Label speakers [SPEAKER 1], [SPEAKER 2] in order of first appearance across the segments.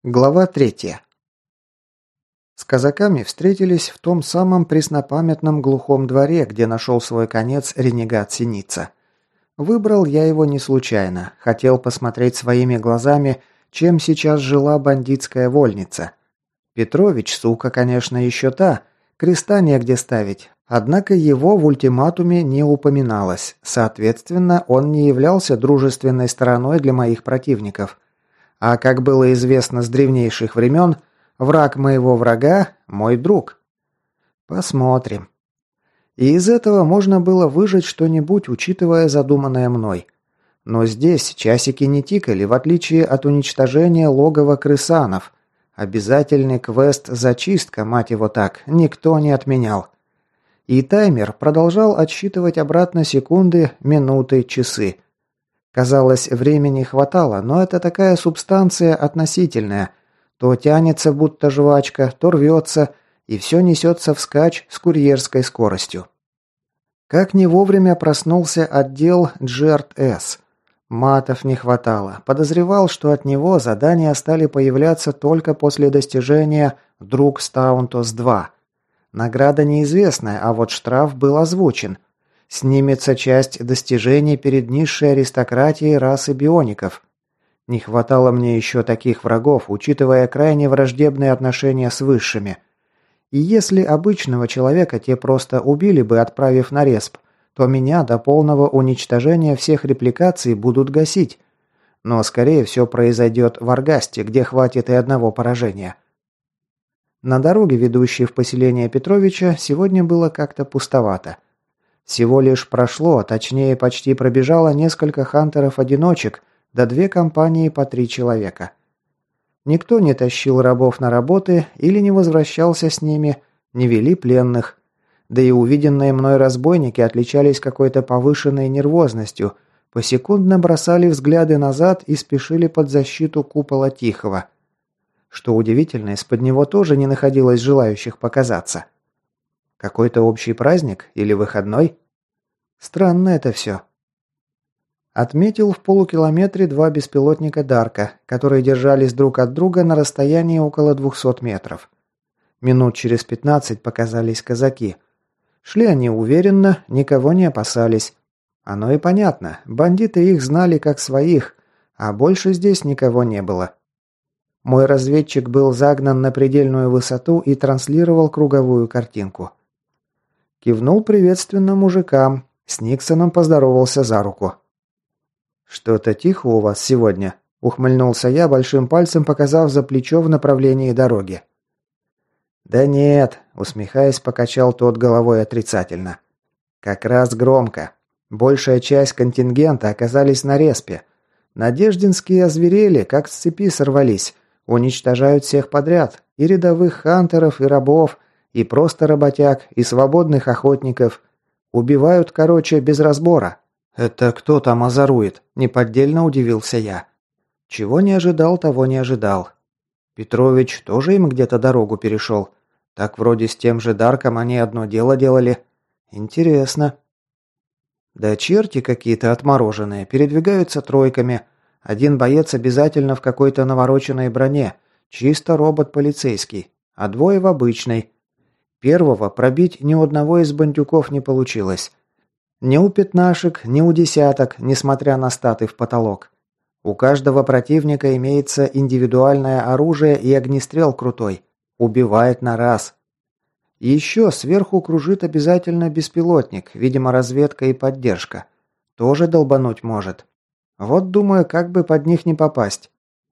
[SPEAKER 1] Глава 3. С казаками встретились в том самом преснопамятном глухом дворе, где нашел свой конец ренегат Синица. Выбрал я его не случайно, хотел посмотреть своими глазами, чем сейчас жила бандитская вольница. Петрович, сука, конечно, еще та, креста негде ставить, однако его в ультиматуме не упоминалось, соответственно, он не являлся дружественной стороной для моих противников. А как было известно с древнейших времен, враг моего врага – мой друг. Посмотрим. И из этого можно было выжать что-нибудь, учитывая задуманное мной. Но здесь часики не тикали, в отличие от уничтожения логова крысанов. Обязательный квест «Зачистка», мать его так, никто не отменял. И таймер продолжал отсчитывать обратно секунды, минуты, часы. Казалось, времени хватало, но это такая субстанция относительная. То тянется, будто жвачка, то рвется, и все несется вскачь с курьерской скоростью. Как не вовремя проснулся отдел GRS. Матов не хватало. Подозревал, что от него задания стали появляться только после достижения «Друг Стаунтос-2». Награда неизвестная, а вот штраф был озвучен. Снимется часть достижений перед низшей аристократией расы биоников. Не хватало мне еще таких врагов, учитывая крайне враждебные отношения с высшими. И если обычного человека те просто убили бы, отправив на респ, то меня до полного уничтожения всех репликаций будут гасить. Но, скорее, все произойдет в Аргасте, где хватит и одного поражения. На дороге, ведущей в поселение Петровича, сегодня было как-то пустовато. Всего лишь прошло, а точнее почти пробежало несколько хантеров-одиночек, да 2 компании по 3 человека. Никто не тащил рабов на работы или не возвращался с ними, не вели пленных. Да и увиденные мной разбойники отличались какой-то повышенной нервозностью, посекундно бросали взгляды назад и спешили под защиту купола Тихого. Что удивительно, из-под него тоже не находилось желающих показаться. Какой-то общий праздник или выходной? Странно это все. Отметил в полукилометре 2 беспилотника Дарка, которые держались друг от друга на расстоянии около 200 метров. Минут через 15 показались казаки. Шли они уверенно, никого не опасались. Оно и понятно, бандиты их знали как своих, а больше здесь никого не было. Мой разведчик был загнан на предельную высоту и транслировал круговую картинку. Кивнул приветственно мужикам, с Никсоном поздоровался за руку. «Что-то тихо у вас сегодня», – ухмыльнулся я, большим пальцем показав за плечо в направлении дороги. «Да нет», – усмехаясь, покачал тот головой отрицательно. «Как раз громко. Большая часть контингента оказались на респе. Надеждинские озверели, как с цепи сорвались, уничтожают всех подряд, и рядовых хантеров, и рабов, и просто работяг, и свободных охотников. Убивают, короче, без разбора». «Это кто там озорует?» – неподдельно удивился я. Чего не ожидал, того не ожидал. Петрович тоже им где-то дорогу перешел. Так вроде с тем же Дарком они одно дело делали. Интересно. Да черти какие-то отмороженные, передвигаются тройками. Один боец обязательно в какой-то навороченной броне, чисто робот полицейский, а 2 в обычной. Первого пробить ни у одного из бандюков не получилось. Ни у пятнашек, ни у десяток, несмотря на статы в потолок. У каждого противника имеется индивидуальное оружие и огнестрел крутой. Убивает на раз. И еще сверху кружит обязательно беспилотник, видимо, разведка и поддержка. Тоже долбануть может. Вот думаю, как бы под них не попасть.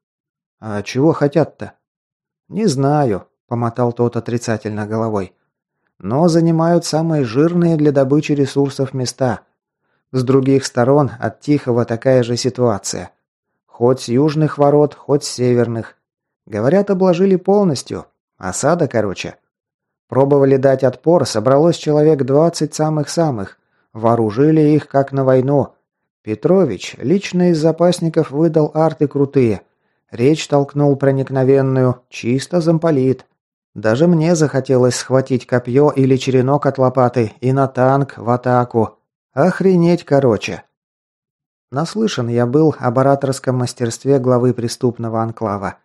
[SPEAKER 1] А чего хотят-то? Не знаю, помотал тот отрицательно головой. Но занимают самые жирные для добычи ресурсов места. С других сторон от Тихого такая же ситуация. Хоть с южных ворот, хоть с северных. Говорят, обложили полностью. Осада, короче. Пробовали дать отпор, собралось человек 20 самых-самых. Вооружили их как на войну. Петрович лично из запасников выдал арты крутые. Речь толкнул проникновенную, чисто замполит. Даже мне захотелось схватить копье или черенок от лопаты и на танк в атаку. Охренеть, короче. Наслышан я был об ораторском мастерстве главы преступного анклава.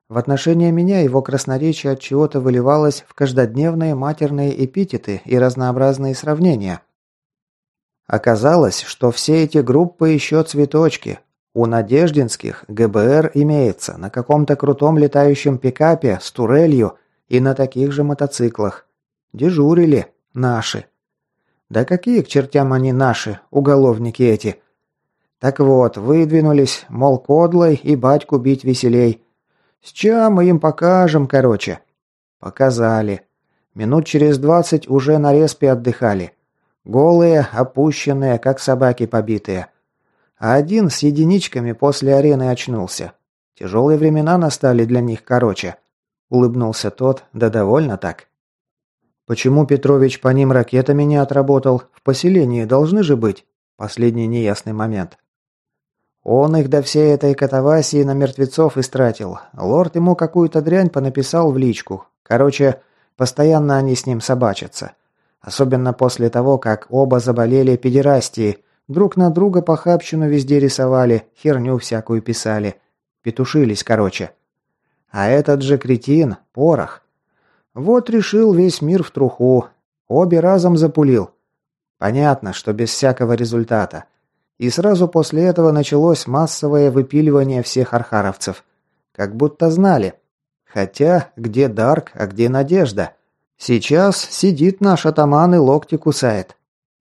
[SPEAKER 1] В отношении меня его красноречие от чего-то выливалось в каждодневные матерные эпитеты и разнообразные сравнения. Оказалось, что все эти группы еще цветочки. У Надеждинских ГБР имеется на каком-то крутом летающем пикапе с турелью и на таких же мотоциклах. Дежурили наши. Да какие к чертям они наши, уголовники эти? Так вот, выдвинулись, мол, кодлой и батьку бить веселей. С чем мы им покажем, короче? Показали. Минут через 20 уже на респе отдыхали. Голые, опущенные, как собаки побитые. А один с единичками после арены очнулся. Тяжелые времена настали для них, короче. Улыбнулся тот, да довольно так. Почему Петрович по ним ракетами не отработал? В поселении должны же быть. Последний неясный момент. Он их до всей этой катавасии на мертвецов истратил. Лорд ему какую-то дрянь понаписал в личку. Короче, постоянно они с ним собачатся. Особенно после того, как оба заболели педерастией, друг на друга похабщину везде рисовали, херню всякую писали. Петушились, короче. А этот же кретин, Порох. Вот решил весь мир в труху. Обе разом запулил. Понятно, что без всякого результата. И сразу после этого началось массовое выпиливание всех архаровцев. Как будто знали. Хотя, где Дарк, а где Надежда? Сейчас сидит наш атаман и локти кусает.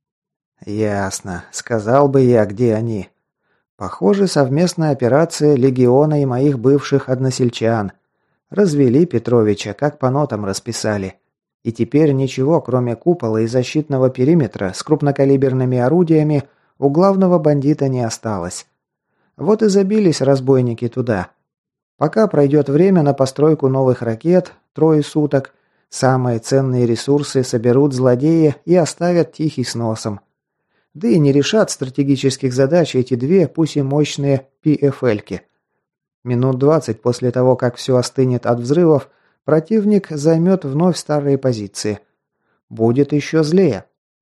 [SPEAKER 1] Ясно. Сказал бы я, где они. Похоже, совместная операция легиона и моих бывших односельчан. Развели Петровича, как по нотам расписали. И теперь ничего, кроме купола и защитного периметра с крупнокалиберными орудиями, у главного бандита не осталось. Вот и забились разбойники туда. Пока пройдет время на постройку новых ракет, 3 суток, самые ценные ресурсы соберут злодеи и оставят тихий с носом. Да и не решат стратегических задач эти две, пусть и мощные, PFL-ки. Минут 20 после того, как все остынет от взрывов, противник займет вновь старые позиции. Будет еще злее.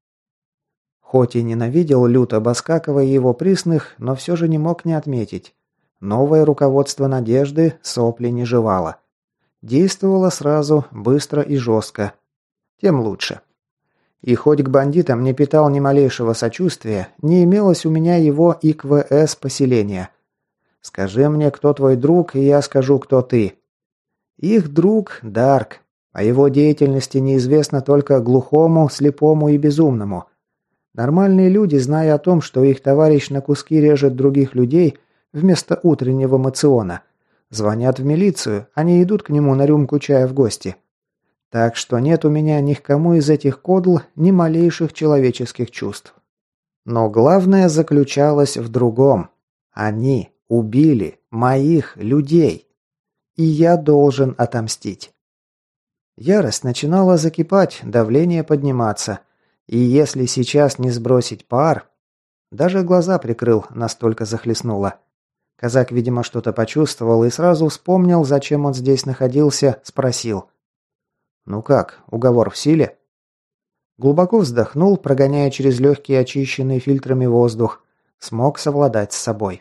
[SPEAKER 1] Хоть и ненавидел люто Баскакова и его присных, но все же не мог не отметить. Новое руководство Надежды сопли не жевало. Действовало сразу, быстро и жестко. Тем лучше. И хоть к бандитам не питал ни малейшего сочувствия, не имелось у меня его и к ВС поселения. Скажи мне, кто твой друг, и я скажу, кто ты. Их друг – Дарк. О его деятельности неизвестно только глухому, слепому и безумному. Нормальные люди, зная о том, что их товарищ на куски режет других людей вместо утреннего мациона, звонят в милицию, они идут к нему на рюмку чая в гости. Так что нет у меня ни к кому из этих кодл ни малейших человеческих чувств. Но главное заключалось в другом. Они убили моих людей. И я должен отомстить. Ярость начинала закипать, давление подниматься. И если сейчас не сбросить пар... Даже глаза прикрыл, настолько захлестнуло. Казак, видимо, что-то почувствовал и сразу вспомнил, зачем он здесь находился, спросил. «Ну как, уговор в силе?» Глубоко вздохнул, прогоняя через легкий очищенный фильтрами воздух. Смог совладать с собой.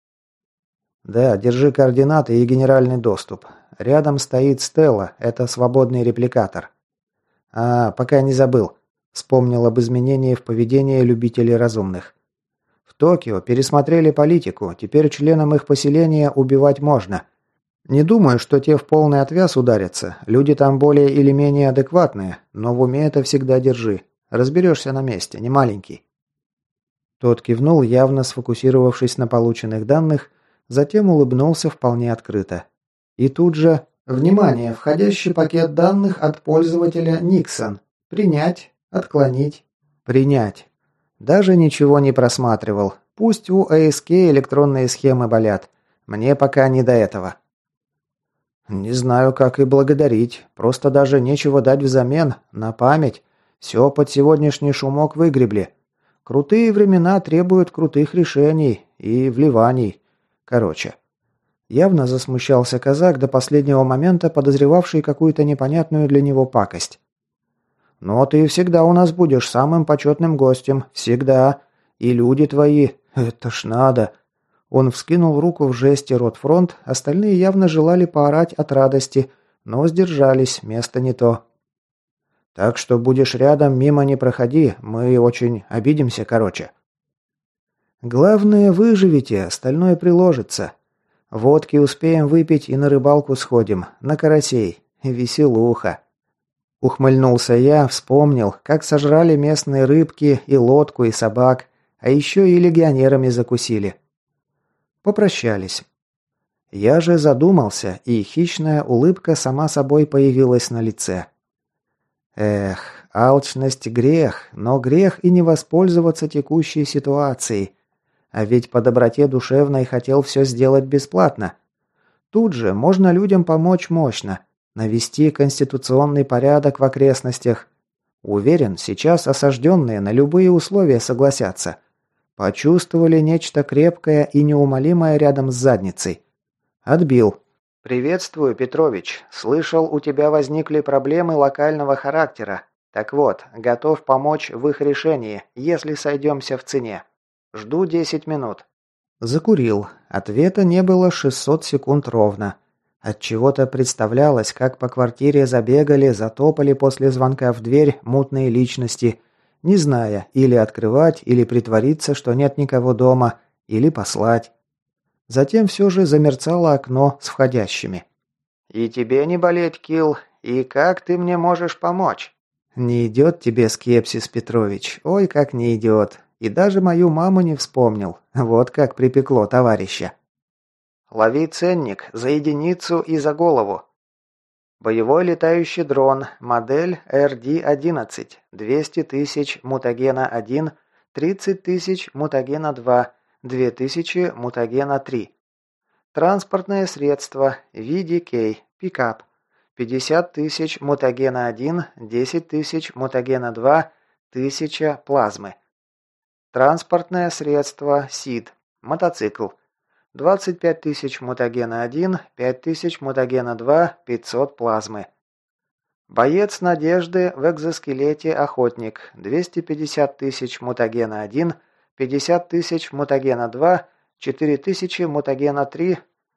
[SPEAKER 1] «Да, держи координаты и генеральный доступ. Рядом стоит Стелла, это свободный репликатор». «А, пока не забыл». Вспомнил об изменении в поведении любителей разумных. «В Токио пересмотрели политику, теперь членам их поселения убивать можно. Не думаю, что те в полный отвяз ударятся. Люди там более или менее адекватные, но в уме это всегда держи. Разберешься на месте, не маленький». Тот кивнул, явно сфокусировавшись на полученных данных, затем улыбнулся вполне открыто. И тут же «Внимание! Входящий пакет данных от пользователя Никсон. Принять, отклонить, принять». Даже ничего не просматривал. Пусть у АСК электронные схемы болят. Мне пока не до этого. Не знаю, как и благодарить. Просто даже нечего дать взамен. На память. Все под сегодняшний шумок выгребли. Крутые времена требуют крутых решений и вливаний. Короче. Явно засмущался казак до последнего момента, подозревавший какую-то непонятную для него пакость. «Но ты всегда у нас будешь самым почетным гостем. Всегда. И люди твои. Это ж надо. Он вскинул руку в жесте «Ротфронт», остальные явно желали поорать от радости, но сдержались, место не то. «Так что будешь рядом, мимо не проходи, мы очень обидимся, короче». «Главное, выживете, остальное приложится. Водки успеем выпить и на рыбалку сходим, на карасей. Веселуха». Ухмыльнулся я, вспомнил, как сожрали местные рыбки и лодку, и собак, а еще и легионерами закусили. Попрощались. Я же задумался, и хищная улыбка сама собой появилась на лице. Эх, алчность – грех, но грех и не воспользоваться текущей ситуацией. А ведь по доброте душевной хотел все сделать бесплатно. Тут же можно людям помочь мощно, навести конституционный порядок в окрестностях. Уверен, сейчас осажденные на любые условия согласятся. Почувствовали нечто крепкое и неумолимое рядом с задницей. Отбил. «Приветствую, Петрович. Слышал, у тебя возникли проблемы локального характера. Так вот, готов помочь в их решении, если сойдемся в цене. Жду 10 минут». Закурил. Ответа не было 600 секунд ровно. Отчего-то представлялось, как по квартире забегали, затопали после звонка в дверь мутные личности, не зная, или открывать, или притвориться, что нет никого дома, или послать. Затем все же замерцало окно с входящими. «И тебе не болеть, Килл, и как ты мне можешь помочь?» «Не идет тебе скепсис, Петрович, ой, как не идет. И даже мою маму не вспомнил. Вот как припекло товарища». «Лови ценник за единицу и за голову». Боевой летающий дрон, модель RD-11, 200 тысяч мутагена 1, 30 тысяч мутагена 2, 2000 мутагена 3. Транспортное средство VDK, пикап, 50 тысяч мутагена 1, 10 тысяч мутагена 2, 1000 плазмы. Транспортное средство SID, мотоцикл, 25 тысяч мутагена 1, 5 тысяч мутагена 2, 500 плазмы. Боец надежды в экзоскелете охотник, 250 тысяч мутагена 1, 50 тысяч мутагена 2, 4000 мутагена 3,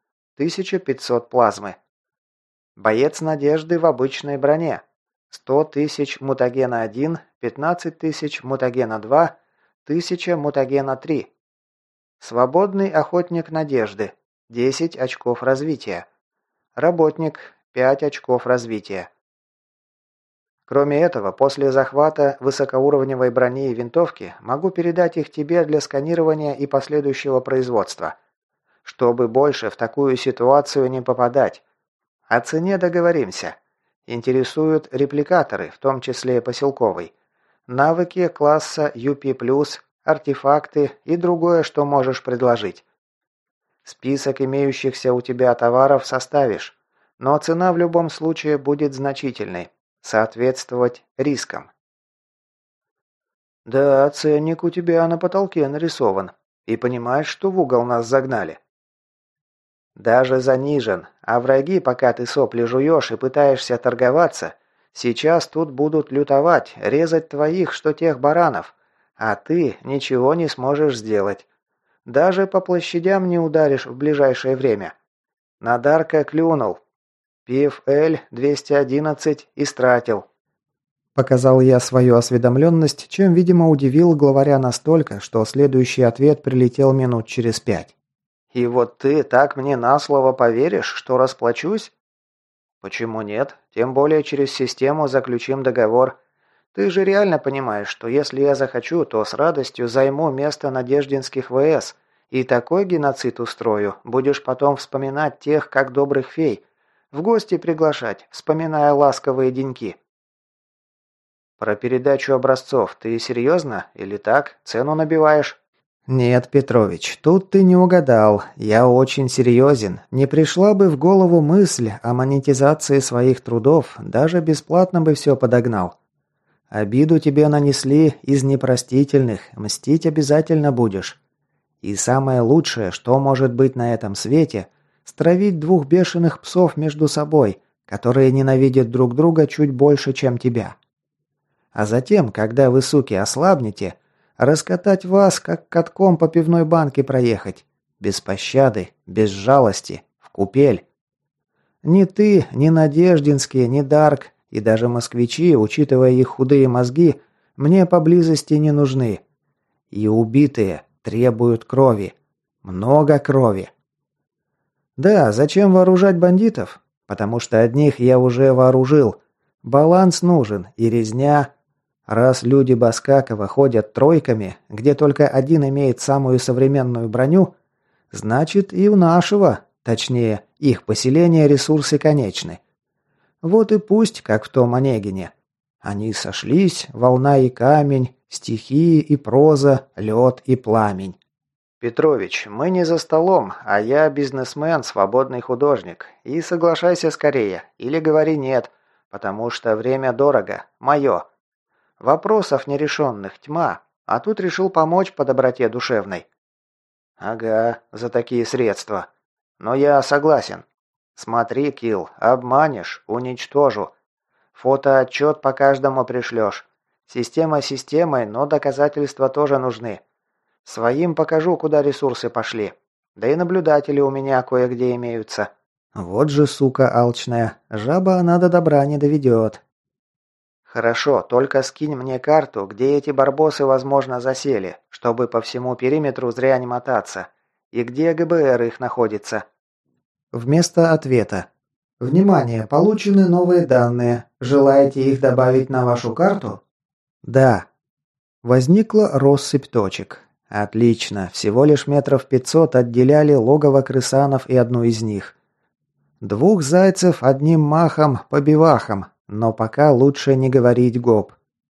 [SPEAKER 1] 1500 плазмы. Боец надежды в обычной броне, 100 тысяч мутагена 1, 15 тысяч мутагена 2, 1000 мутагена 3. Свободный охотник надежды. 10 очков развития. Работник. 5 очков развития. Кроме этого, после захвата высокоуровневой брони и винтовки могу передать их тебе для сканирования и последующего производства. Чтобы больше в такую ситуацию не попадать. О цене договоримся. Интересуют репликаторы, в том числе поселковый. Навыки класса UP+, артефакты и другое, что можешь предложить. Список имеющихся у тебя товаров составишь, но цена в любом случае будет значительной, соответствовать рискам. Да, ценник у тебя на потолке нарисован, и понимаешь, что в угол нас загнали. Даже занижен, а враги, пока ты сопли жуешь и пытаешься торговаться, сейчас тут будут лютовать, резать твоих, что тех баранов. А ты ничего не сможешь сделать. Даже по площадям не ударишь в ближайшее время. На Дарка клюнул. Пив Л-211 истратил. Показал я свою осведомленность, чем, видимо, удивил главаря настолько, что следующий ответ прилетел минут через 5. «И вот ты так мне на слово поверишь, что расплачусь?» «Почему нет? Тем более через систему заключим договор. Ты же реально понимаешь, что если я захочу, то с радостью займу место надеждинских ВС и такой геноцид устрою, будешь потом вспоминать тех, как добрых фей, в гости приглашать, вспоминая ласковые деньки». «Про передачу образцов ты серьезно? Или так, цену набиваешь?» «Нет, Петрович, тут ты не угадал. Я очень серьезен. Не пришла бы в голову мысль о монетизации своих трудов, даже бесплатно бы все подогнал. Обиду тебе нанесли из непростительных, мстить обязательно будешь. И самое лучшее, что может быть на этом свете, стравить двух бешеных псов между собой, которые ненавидят друг друга чуть больше, чем тебя. А затем, когда вы, суки, ослабнете, раскатать вас, как катком по пивной банке проехать. без пощады, без жалости, в купель. Ни ты, ни Надеждинские, ни Дарк и даже москвичи, учитывая их худые мозги, мне поблизости не нужны. И убитые требуют крови. Много крови. Да, зачем вооружать бандитов? Потому что одних я уже вооружил. Баланс нужен и резня. Раз люди Баскакова ходят тройками, где только один имеет самую современную броню, значит и у нашего, точнее, их поселения ресурсы конечны. Вот и пусть, как в том Онегине. Они сошлись, волна и камень, стихии и проза, лед и пламень. Петрович, мы не за столом, а я бизнесмен, свободный художник. И соглашайся скорее, или говори нет, потому что время дорого, мое. Вопросов нерешенных тьма, а тут решил помочь по доброте душевной. Ага, за такие средства. Но я согласен. Смотри, Килл, обманешь, уничтожу. Фотоотчет по каждому пришлешь. Система системой, но доказательства тоже нужны. Своим покажу, куда ресурсы пошли. Да и наблюдатели у меня кое-где имеются. Вот же сука алчная. Жаба она до добра не доведет. Хорошо, только скинь мне карту, где эти барбосы, возможно, засели, чтобы по всему периметру зря не мотаться. И где ГБР их находится. Вместо ответа. Внимание, получены новые данные. Желаете их добавить на вашу карту? Да. Возникла россыпь точек. Отлично, всего лишь метров 500 отделяли логово крысанов и одну из них. Двух зайцев одним махом по бивахам, но пока лучше не говорить гоп.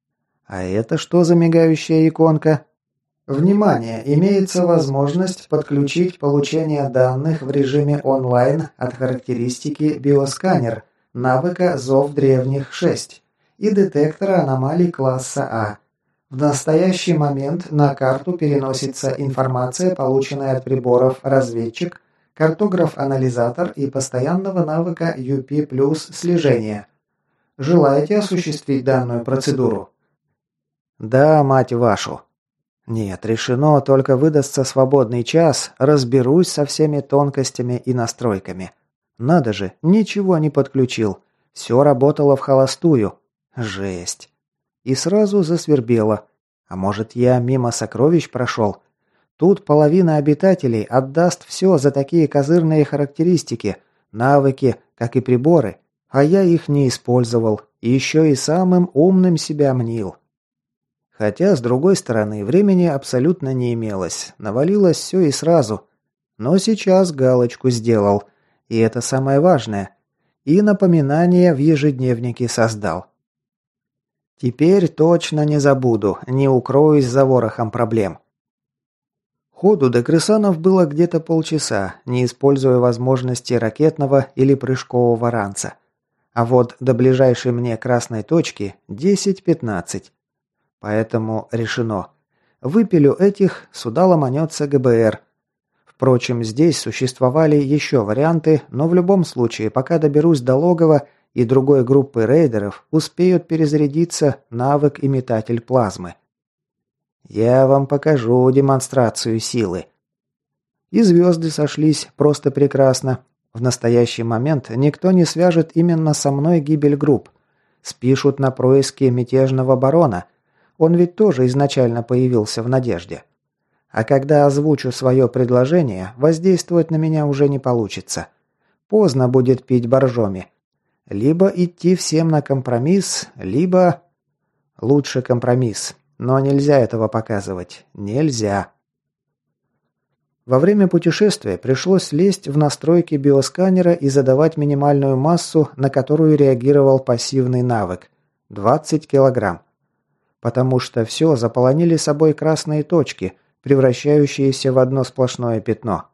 [SPEAKER 1] А это что за мигающая иконка? Внимание, имеется возможность подключить получение данных в режиме онлайн от характеристики биосканер, навыка Зов древних 6 и детектора аномалий класса А. В настоящий момент на карту переносится информация, полученная от приборов «Разведчик», «Картограф-анализатор» и постоянного навыка UP+ слежения. Желаете осуществить данную процедуру? Да, мать вашу. Нет, решено, только выдастся свободный час, разберусь со всеми тонкостями и настройками. Надо же, ничего не подключил. Все работало в холостую. Жесть. И сразу засвербело. А может, я мимо сокровищ прошел? Тут половина обитателей отдаст все за такие козырные характеристики, навыки, как и приборы, а я их не использовал, и еще и самым умным себя мнил. Хотя, с другой стороны, времени абсолютно не имелось, навалилось все и сразу. Но сейчас галочку сделал, и это самое важное. И напоминание в ежедневнике создал. Теперь точно не забуду, не укроюсь за ворохом проблем. Ходу до крысанов было где-то полчаса, не используя возможности ракетного или прыжкового ранца. А вот до ближайшей мне красной точки 10-15. Поэтому решено. Выпилю этих, сюда ломанется ГБР. Впрочем, здесь существовали еще варианты, но в любом случае, пока доберусь до логова и другой группы рейдеров, успеют перезарядиться навык и метатель плазмы. Я вам покажу демонстрацию силы. И звезды сошлись просто прекрасно. В настоящий момент никто не свяжет именно со мной гибель групп. Спишут на происки мятежного барона. Он ведь тоже изначально появился в надежде. А когда озвучу свое предложение, воздействовать на меня уже не получится. Поздно будет пить боржоми. Либо идти всем на компромисс, либо... Лучше компромисс. Но нельзя этого показывать. Нельзя. Во время путешествия пришлось лезть в настройки биосканера и задавать минимальную массу, на которую реагировал пассивный навык – 20 килограмм. Потому что все заполонили собой красные точки, превращающиеся в одно сплошное пятно.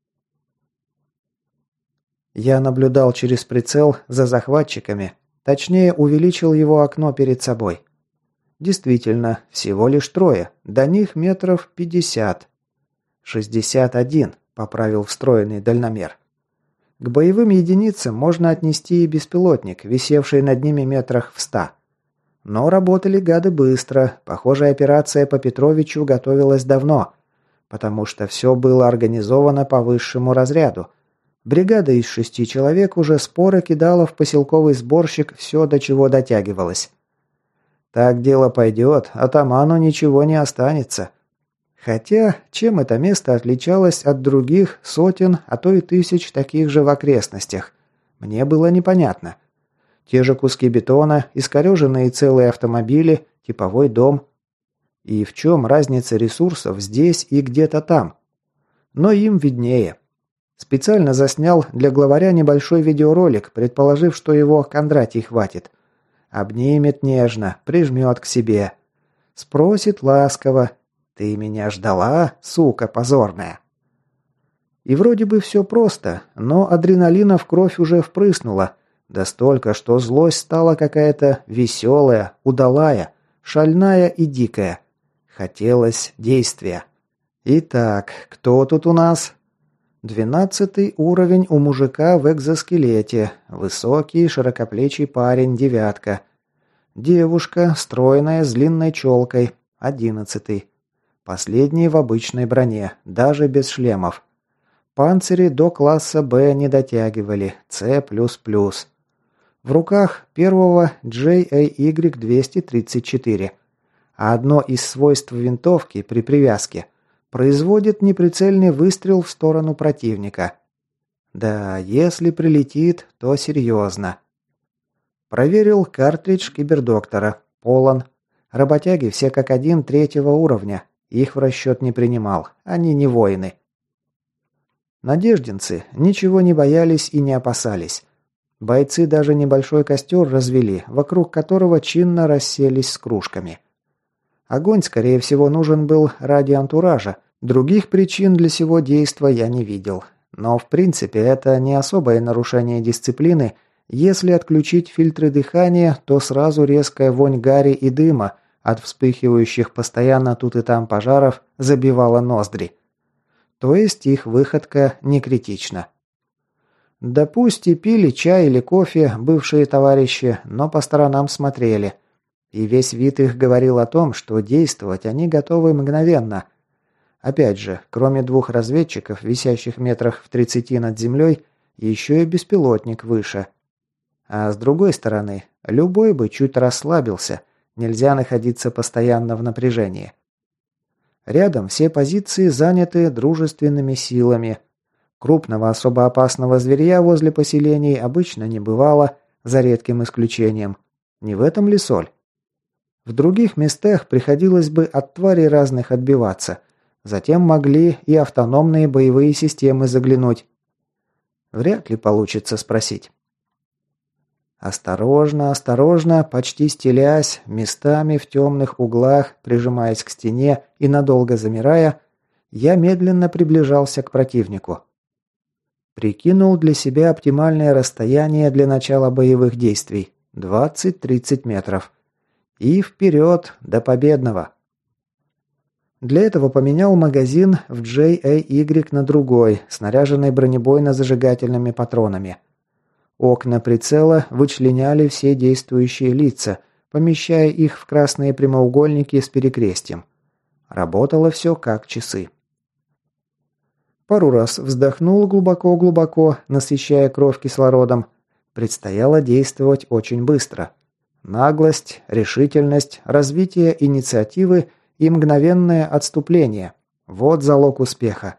[SPEAKER 1] Я наблюдал через прицел за захватчиками, точнее увеличил его окно перед собой. Действительно, всего лишь трое, до них метров 50. 61, поправил встроенный дальномер. К боевым единицам можно отнести и беспилотник, висевший над ними метрах в 100. Но работали гады быстро, похоже, операция по Петровичу готовилась давно. потому что все было организовано по высшему разряду. Бригада из 6 человек уже споро кидала в поселковый сборщик все, до чего дотягивалось. Так дело пойдет, атаману ничего не останется. Хотя, чем это место отличалось от других сотен, а то и тысяч таких же в окрестностях, мне было непонятно. Те же куски бетона, искореженные целые автомобили, типовой дом. И в чем разница ресурсов здесь и где-то там? Но им виднее. Специально заснял для главаря небольшой видеоролик, предположив, что его Кондратий хватит. Обнимет нежно, прижмет к себе. Спросит ласково: «Ты меня ждала, сука позорная?» И вроде бы все просто, но адреналина в кровь уже впрыснула. Да столько, что злость стала какая-то веселая, удалая, шальная и дикая. Хотелось действия. Итак, кто тут у нас? 12 уровень у мужика в экзоскелете. Высокий, широкоплечий парень, 9. Девушка, стройная, с длинной челкой, 11. Последний в обычной броне, даже без шлемов. Панцири до класса Б не дотягивали, С++. В руках первого JAY-234. А одно из свойств винтовки при привязке производит неприцельный выстрел в сторону противника. Да, если прилетит, то серьезно. Проверил картридж кибердоктора. Полон. Работяги все как один 3-го уровня. Их в расчет не принимал. Они не воины. Надеждинцы ничего не боялись и не опасались. Бойцы даже небольшой костер развели, вокруг которого чинно расселись с кружками. Огонь, скорее всего, нужен был ради антуража. Других причин для сего действа я не видел. Но, в принципе, это не особое нарушение дисциплины. Если отключить фильтры дыхания, то сразу резкая вонь гари и дыма от вспыхивающих постоянно тут и там пожаров забивала ноздри. То есть их выходка не критична. Да пусть и пили чай или кофе бывшие товарищи, но по сторонам смотрели. И весь вид их говорил о том, что действовать они готовы мгновенно. Опять же, кроме 2 разведчиков, висящих метрах в 30 над землей, еще и беспилотник выше. А с другой стороны, любой бы чуть расслабился, нельзя находиться постоянно в напряжении. Рядом все позиции заняты дружественными силами. Крупного особо опасного зверья возле поселений обычно не бывало, за редким исключением. Не в этом ли соль? В других местах приходилось бы от тварей разных отбиваться. Затем могли и автономные боевые системы заглянуть. Вряд ли получится спросить. Осторожно, осторожно, почти стелясь, местами в темных углах, прижимаясь к стене и надолго замирая, я медленно приближался к противнику. Прикинул для себя оптимальное расстояние для начала боевых действий – 20-30 метров. И вперед, до победного. Для этого поменял магазин в JAY на другой, снаряженный бронебойно-зажигательными патронами. Окна прицела вычленяли все действующие лица, помещая их в красные прямоугольники с перекрестием. Работало все как часы. Пару раз вздохнул глубоко-глубоко, насыщая кровь кислородом. Предстояло действовать очень быстро. Наглость, решительность, развитие инициативы и мгновенное отступление – вот залог успеха.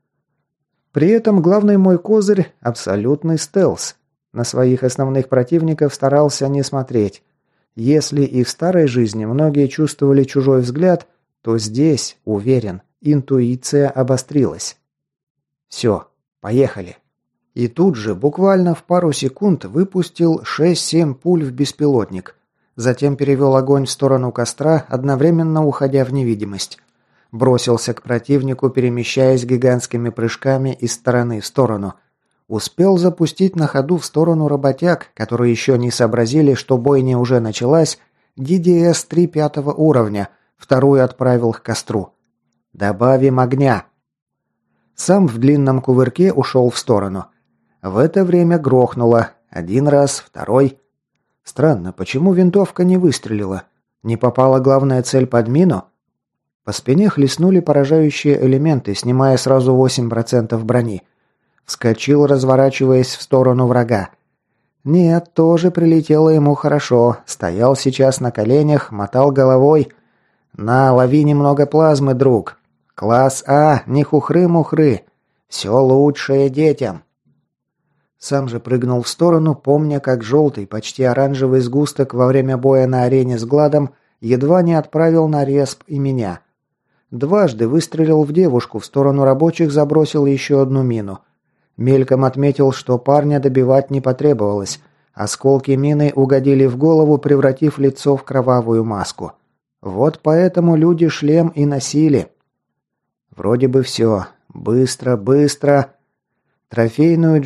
[SPEAKER 1] При этом главный мой козырь – абсолютный стелс. На своих основных противников старался не смотреть. Если и в старой жизни многие чувствовали чужой взгляд, то здесь, уверен, интуиция обострилась. Все, поехали. И тут же, буквально в пару секунд, выпустил 6-7 пуль в беспилотник. Затем перевел огонь в сторону костра, одновременно уходя в невидимость. Бросился к противнику, перемещаясь гигантскими прыжками из стороны в сторону. Успел запустить на ходу в сторону работяг, которые еще не сообразили, что бойня уже началась, DDS-3 5-го уровня, вторую отправил к костру. «Добавим огня!» Сам в длинном кувырке ушел в сторону. В это время грохнуло. 1 раз, 2. Странно, почему винтовка не выстрелила? Не попала главная цель под мину? По спине хлестнули поражающие элементы, снимая сразу 8% брони. Вскочил, разворачиваясь в сторону врага. Нет, тоже прилетело ему хорошо. Стоял сейчас на коленях, мотал головой. «На, лови немного плазмы, друг. Класс А, не хухры-мухры. Все лучшее детям». Сам же прыгнул в сторону, помня, как желтый, почти оранжевый сгусток во время боя на арене с Гладом едва не отправил на респ и меня. Дважды выстрелил в девушку, в сторону рабочих забросил еще одну мину. Мельком отметил, что парня добивать не потребовалось. Осколки мины угодили в голову, превратив лицо в кровавую маску. Вот поэтому люди шлем и носили. Вроде бы все. Быстро, быстро. Трофейную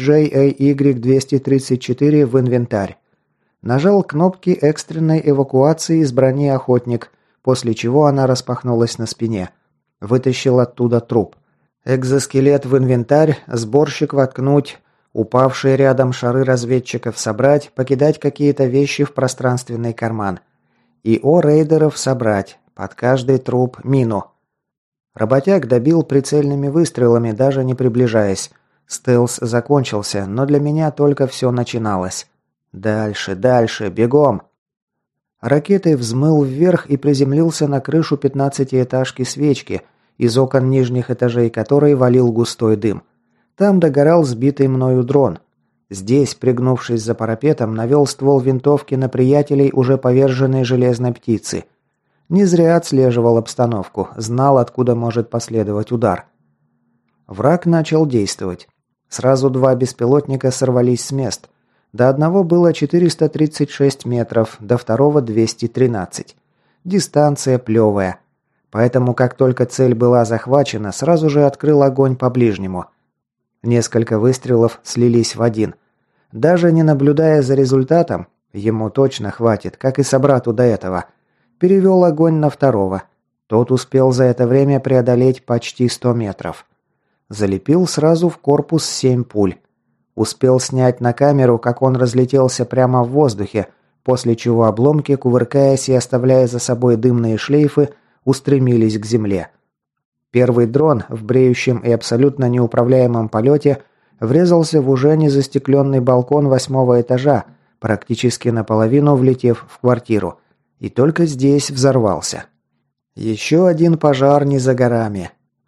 [SPEAKER 1] JAY-234 в инвентарь. Нажал кнопки экстренной эвакуации из брони охотник, после чего она распахнулась на спине. Вытащил оттуда труп. Экзоскелет в инвентарь, сборщик воткнуть, упавшие рядом шары разведчиков собрать, покидать какие-то вещи в пространственный карман. ИО рейдеров собрать, под каждый труп мину. Работяг добил прицельными выстрелами, даже не приближаясь. Стелс закончился, но для меня только все начиналось. Дальше, дальше, бегом. Ракетой взмыл вверх и приземлился на крышу 15-этажки свечки, из окон нижних этажей которой валил густой дым. Там догорал сбитый мною дрон. Здесь, пригнувшись за парапетом, навел ствол винтовки на приятелей уже поверженной железной птицы. Не зря отслеживал обстановку, знал, откуда может последовать удар. Враг начал действовать. Сразу два беспилотника сорвались с мест. До одного было 436 метров, до второго 213. Дистанция плевая. Поэтому, как только цель была захвачена, сразу же открыл огонь по ближнему. Несколько выстрелов слились в один. Даже не наблюдая за результатом, ему точно хватит, как и собрату до этого, перевел огонь на второго. Тот успел за это время преодолеть почти 100 метров. Залепил сразу в корпус 7 пуль. Успел снять на камеру, как он разлетелся прямо в воздухе, после чего обломки, кувыркаясь и оставляя за собой дымные шлейфы, устремились к земле. Первый дрон в бреющем и абсолютно неуправляемом полете врезался в уже незастекленный балкон 8-го этажа, практически наполовину влетев в квартиру. И только здесь взорвался. Еще один пожар не за горами.